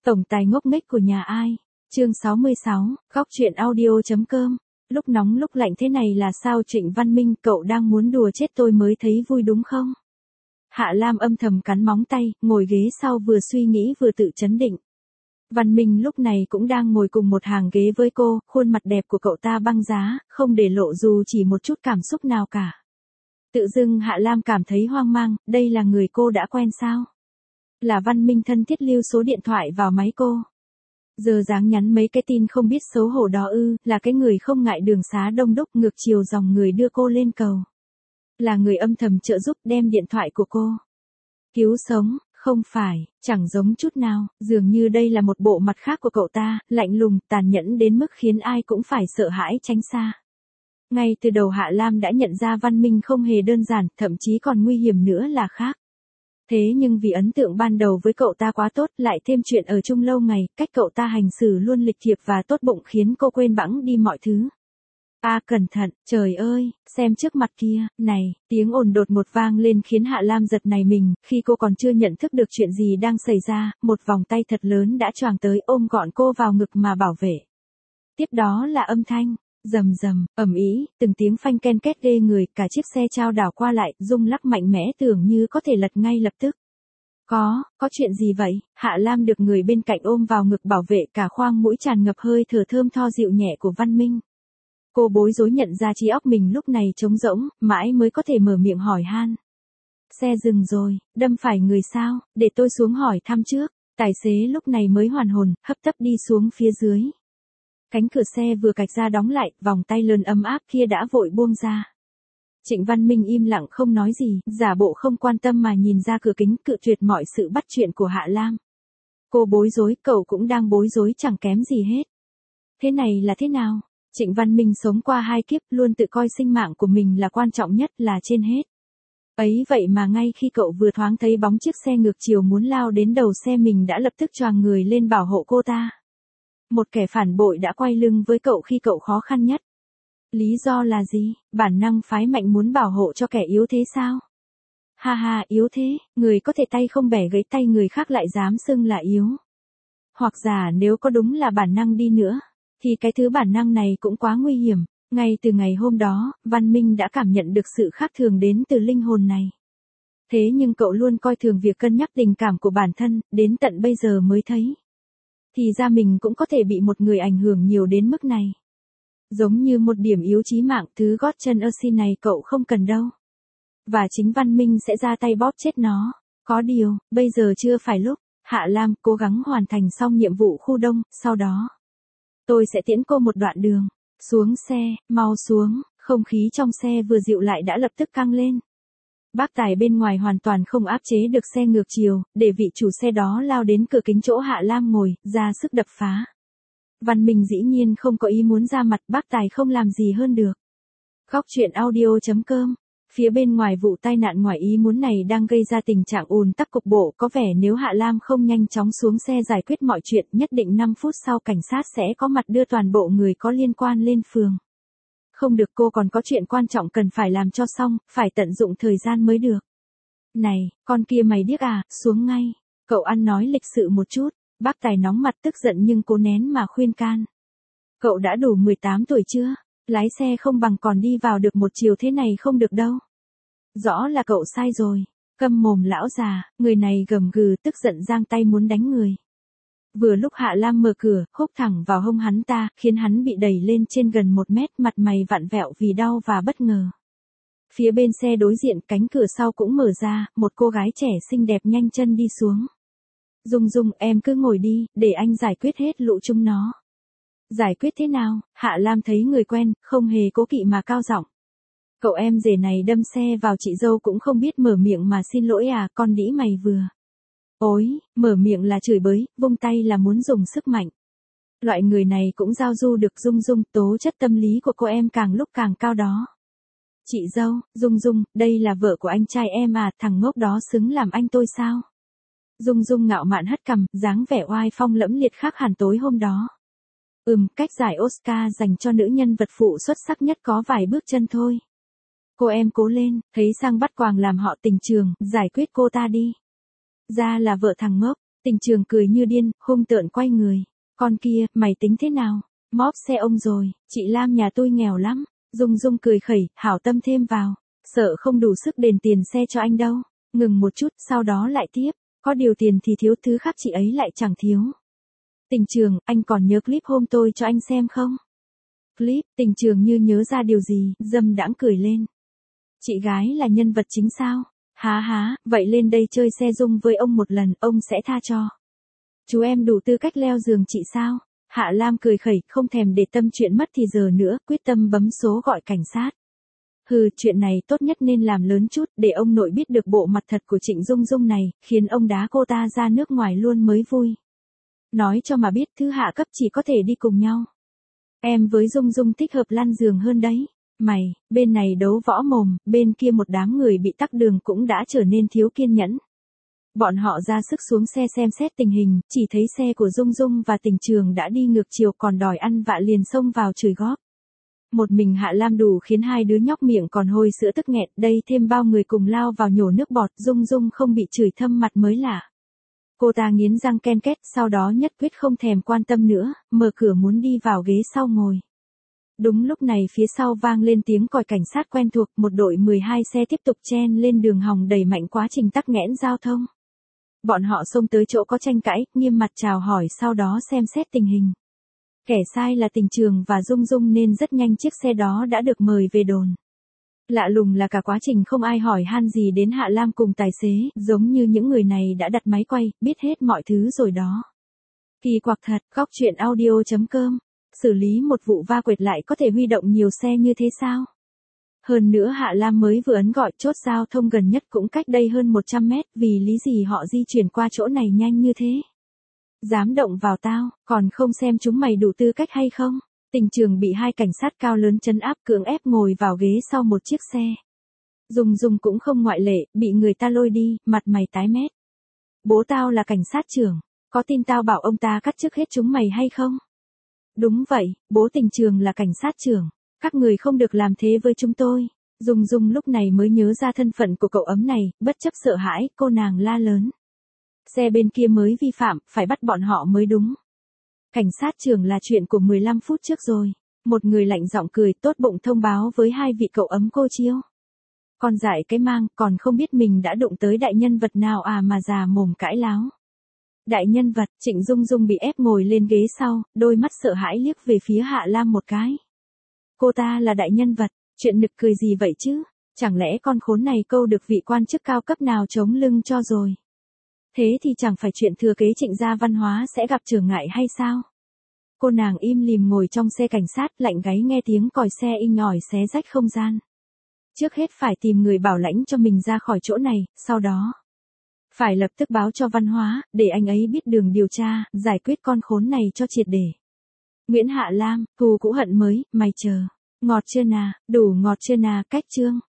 Tổng tài ngốc nghếch của nhà ai? Chương 66, góc truyện audio.com. Lúc nóng lúc lạnh thế này là sao Trịnh Văn Minh, cậu đang muốn đùa chết tôi mới thấy vui đúng không? Hạ Lam âm thầm cắn móng tay, ngồi ghế sau vừa suy nghĩ vừa tự trấn định. Văn Minh lúc này cũng đang ngồi cùng một hàng ghế với cô, khuôn mặt đẹp của cậu ta băng giá, không để lộ dù chỉ một chút cảm xúc nào cả. Tự dưng Hạ Lam cảm thấy hoang mang, đây là người cô đã quen sao? Là Văn Minh thân thiết lưu số điện thoại vào máy cô. Giờ dáng nhắn mấy cái tin không biết xấu hổ đó ư, là cái người không ngại đường xá đông đúc ngược chiều dòng người đưa cô lên cầu. Là người âm thầm trợ giúp đem điện thoại của cô cứu sống, không phải, chẳng giống chút nào, dường như đây là một bộ mặt khác của cậu ta, lạnh lùng, tàn nhẫn đến mức khiến ai cũng phải sợ hãi tránh xa. Ngay từ đầu Hạ Lam đã nhận ra Văn Minh không hề đơn giản, thậm chí còn nguy hiểm nữa là khác. Thế nhưng vì ấn tượng ban đầu với cậu ta quá tốt, lại thêm chuyện ở chung lâu ngày, cách cậu ta hành xử luôn lịch thiệp và tốt bụng khiến cô quên bẵng đi mọi thứ. Cẩn thận, trời ơi, xem trước mặt kia, này, tiếng ồn đột ngột vang lên khiến Hạ Lam giật nảy mình, khi cô còn chưa nhận thức được chuyện gì đang xảy ra, một vòng tay thật lớn đã choàng tới ôm gọn cô vào ngực mà bảo vệ. Tiếp đó là âm thanh, rầm rầm, ầm ĩ, từng tiếng phanh ken két ghê người, cả chiếc xe chao đảo qua lại, rung lắc mạnh mẽ tưởng như có thể lật ngay lập tức. Có chuyện gì vậy? Hạ Lam được người bên cạnh ôm vào ngực bảo vệ, cả khoang mũi tràn ngập hơi thở thơm tho dịu nhẹ của Văn Minh. Cô bối rối nhận ra trí óc mình lúc này trống rỗng, mãi mới có thể mở miệng hỏi han. Xe dừng rồi, đâm phải người sao, để tôi xuống hỏi thăm trước. Tài xế lúc này mới hoàn hồn, hấp tấp đi xuống phía dưới. Cánh cửa xe vừa cạch ra đóng lại, vòng tay lớn ấm áp kia đã vội buông ra. Trịnh Văn Minh im lặng không nói gì, giả bộ không quan tâm mà nhìn ra cửa kính, cự tuyệt mọi sự bắt chuyện của Hạ Lam. Cô bối rối, cậu cũng đang bối rối chẳng kém gì hết. Thế này là thế nào? Trịnh Văn Minh sống qua 2 kiếp, luôn tự coi sinh mạng của mình là quan trọng nhất, là trên hết. Ấy vậy mà ngay khi cậu vừa thoáng thấy bóng chiếc xe ngược chiều muốn lao đến đầu xe mình đã lập tức choàng người lên bảo hộ cô ta. Một kẻ phản bội đã quay lưng với cậu khi cậu khó khăn nhất. Lý do là gì? Bản năng phái mạnh muốn bảo hộ cho kẻ yếu thế sao? Ha ha, yếu thế, người có thể tay không bẻ gãy tay người khác lại dám xưng là yếu. Hoặc giả nếu có đúng là bản năng đi nữa, thì cái thứ bản năng này cũng quá nguy hiểm. Ngay từ ngày hôm đó, Văn Minh đã cảm nhận được sự khác thường đến từ linh hồn này. Thế nhưng cậu luôn coi thường việc cân nhắc tình cảm của bản thân, đến tận bây giờ mới thấy. Thì ra mình cũng có thể bị một người ảnh hưởng nhiều đến mức này. Giống như một điểm yếu chí mạng, thứ gót chân Ursi này cậu không cần đâu. Và chính Văn Minh sẽ ra tay bóp chết nó. Có điều, bây giờ chưa phải lúc. Hạ Lam cố gắng hoàn thành xong nhiệm vụ khu đông, sau đó tôi sẽ tiễn cô một đoạn đường. Xuống xe, mau xuống, không khí trong xe vừa dịu lại đã lập tức căng lên. Bác tài bên ngoài hoàn toàn không áp chế được xe ngược chiều, để vị chủ xe đó lao đến cửa kính chỗ Hạ Lam ngồi, ra sức đập phá. Văn Minh dĩ nhiên không có ý muốn ra mặt, bác tài không làm gì hơn được. Góc truyện audio.com. Phía bên ngoài vụ tai nạn ngoài ý muốn này đang gây ra tình trạng ùn tắc cục bộ, có vẻ nếu Hạ Lam không nhanh chóng xuống xe giải quyết mọi chuyện, nhất định 5 phút sau cảnh sát sẽ có mặt đưa toàn bộ người có liên quan lên phường. Không được, cô còn có chuyện quan trọng cần phải làm cho xong, phải tận dụng thời gian mới được. Này, con kia mày điếc à, xuống ngay. Cậu ăn nói lịch sự một chút. Bác tài nóng mặt tức giận nhưng cố nén mà khuyên can. Cậu đã đủ 18 tuổi chưa? Lái xe không bằng còn đi vào được một chiều thế này không được đâu. Rõ là cậu sai rồi. Câm mồm lão già, người này gầm gừ tức giận giang tay muốn đánh người. Vừa lúc Hạ Lam mở cửa, húc thẳng vào hông hắn ta, khiến hắn bị đẩy lên trên gần 1 mét, mặt mày vặn vẹo vì đau và bất ngờ. Phía bên xe đối diện, cánh cửa sau cũng mở ra, một cô gái trẻ xinh đẹp nhanh chân đi xuống. Dung Dung, em cứ ngồi đi, để anh giải quyết hết lũ chúng nó. Giải quyết thế nào? Hạ Lam thấy người quen, không hề cố kỵ mà cao giọng. Cậu em rể này đâm xe vào chị dâu cũng không biết mở miệng mà xin lỗi à, con đĩ mày vừa. Ôi, mở miệng là chửi bới, vung tay là muốn dùng sức mạnh. Loại người này cũng giao du được. Dung Dung, tố chất tâm lý của cô em càng lúc càng cao đó. Chị dâu, Dung Dung, đây là vợ của anh trai em à, thằng ngốc đó xứng làm anh tôi sao? Dung Dung ngạo mạn hất cằm, dáng vẻ oai phong lẫm liệt khác hẳn tối hôm đó. Cách giải Oscar dành cho nữ nhân vật phụ xuất sắc nhất có vài bước chân thôi. Cô em cố lên, thấy sang bắt quàng làm họ tình trường, giải quyết cô ta đi. Ra là vợ thằng ngốc, Tình Trường cười như điên, hung tợn quay người. Con kia, mày tính thế nào? Móp xe ông rồi, chị Lam nhà tôi nghèo lắm. Dung Dung cười khẩy, hảo tâm thêm vào. Sợ không đủ sức đền tiền xe cho anh đâu. Ngừng một chút, sau đó lại tiếp. Có điều tiền thì thiếu, thứ khác chị ấy lại chẳng thiếu. Tình Trường, anh còn nhớ clip hôm tôi cho anh xem không? Clip, Tình Trường như nhớ ra điều gì, dâm đãng cười lên. Chị gái là nhân vật chính sao? Há, vậy lên đây chơi xe Dung với ông một lần, ông sẽ tha cho. Chú em đủ tư cách leo giường chị sao? Hạ Lam cười khẩy, không thèm để tâm chuyện mất thì giờ nữa, quyết tâm bấm số gọi cảnh sát. Hừ, chuyện này tốt nhất nên làm lớn chút, để ông nội biết được bộ mặt thật của Trịnh Dung Dung này, khiến ông đá cô ta ra nước ngoài luôn mới vui. Nói cho mà biết, thứ hạ cấp chỉ có thể đi cùng nhau. Em với Dung Dung thích hợp lăn giường hơn đấy. Mày, bên này đấu võ mồm, bên kia một đám người bị tắc đường cũng đã trở nên thiếu kiên nhẫn. Bọn họ ra sức xuống xe xem xét tình hình, chỉ thấy xe của Dung Dung và Tình Trường đã đi ngược chiều, còn đòi ăn vạ liền xông vào chửi góp. Một mình Hạ Lam đủ khiến hai đứa nhóc miệng còn hôi sữa tức nghẹn, đây thêm bao người cùng lao vào nhổ nước bọt, Dung Dung không bị chửi thâm mặt mới lạ. Cô ta nghiến răng ken két, sau đó nhất quyết không thèm quan tâm nữa, mở cửa muốn đi vào ghế sau ngồi. Đúng lúc này phía sau vang lên tiếng còi cảnh sát quen thuộc, một đội 12 xe tiếp tục chen lên đường hòng đẩy mạnh quá trình tắc nghẽn giao thông. Bọn họ xông tới chỗ có tranh cãi, nghiêm mặt chào hỏi, sau đó xem xét tình hình. Kẻ sai là Tình Trường và Dung Dung nên rất nhanh chiếc xe đó đã được mời về đồn. Lạ lùng là cả quá trình không ai hỏi han gì đến Hạ Lam cùng tài xế, giống như những người này đã đặt máy quay, biết hết mọi thứ rồi đó. Kỳ quặc thật, góc truyện audio.com. Xử lý một vụ va quệt lại có thể huy động nhiều xe như thế sao? Hơn nữa Hạ Lam mới vừa ấn gọi, chốt giao thông gần nhất cũng cách đây hơn 100 mét, vì lý gì họ di chuyển qua chỗ này nhanh như thế? Dám động vào tao, còn không xem chúng mày đủ tư cách hay không? Tình Trường bị hai cảnh sát cao lớn trấn áp, cưỡng ép ngồi vào ghế sau một chiếc xe. Dung Dung cũng không ngoại lệ, bị người ta lôi đi, mặt mày tái mét. Bố tao là cảnh sát trưởng, có tin tao bảo ông ta cắt chức hết chúng mày hay không? Đúng vậy, bố Tình Trường là cảnh sát trưởng, các người không được làm thế với chúng tôi. Dung Dung lúc này mới nhớ ra thân phận của cậu ấm này, bất chấp sợ hãi, cô nàng la lớn. Xe bên kia mới vi phạm, phải bắt bọn họ mới đúng. Cảnh sát trưởng là chuyện của 15 phút trước rồi. Một người lạnh giọng cười, tốt bụng thông báo với hai vị cậu ấm cô chiêu. Con dại cái mang, còn không biết mình đã đụng tới đại nhân vật nào à mà già mồm cãi láo. Đại nhân vật, Trịnh Dung Dung bị ép ngồi lên ghế sau, đôi mắt sợ hãi liếc về phía Hạ Lam một cái. Cô ta là đại nhân vật, chuyện nực cười gì vậy chứ? Chẳng lẽ con khốn này câu được vị quan chức cao cấp nào chống lưng cho rồi? Thế thì chẳng phải chuyện thừa kế Trịnh gia văn hóa sẽ gặp trở ngại hay sao? Cô nàng im lìm ngồi trong xe cảnh sát, lạnh gáy nghe tiếng còi xe inh ỏi xé rách không gian. Trước hết phải tìm người bảo lãnh cho mình ra khỏi chỗ này, sau đó phải lập tức báo cho văn hóa, để anh ấy biết đường điều tra, giải quyết con khốn này cho triệt để. Nguyễn Hạ Lam, thù cũ hận mới, mày chờ. Ngọt chưa nà, đủ ngọt chưa nà, cách chương.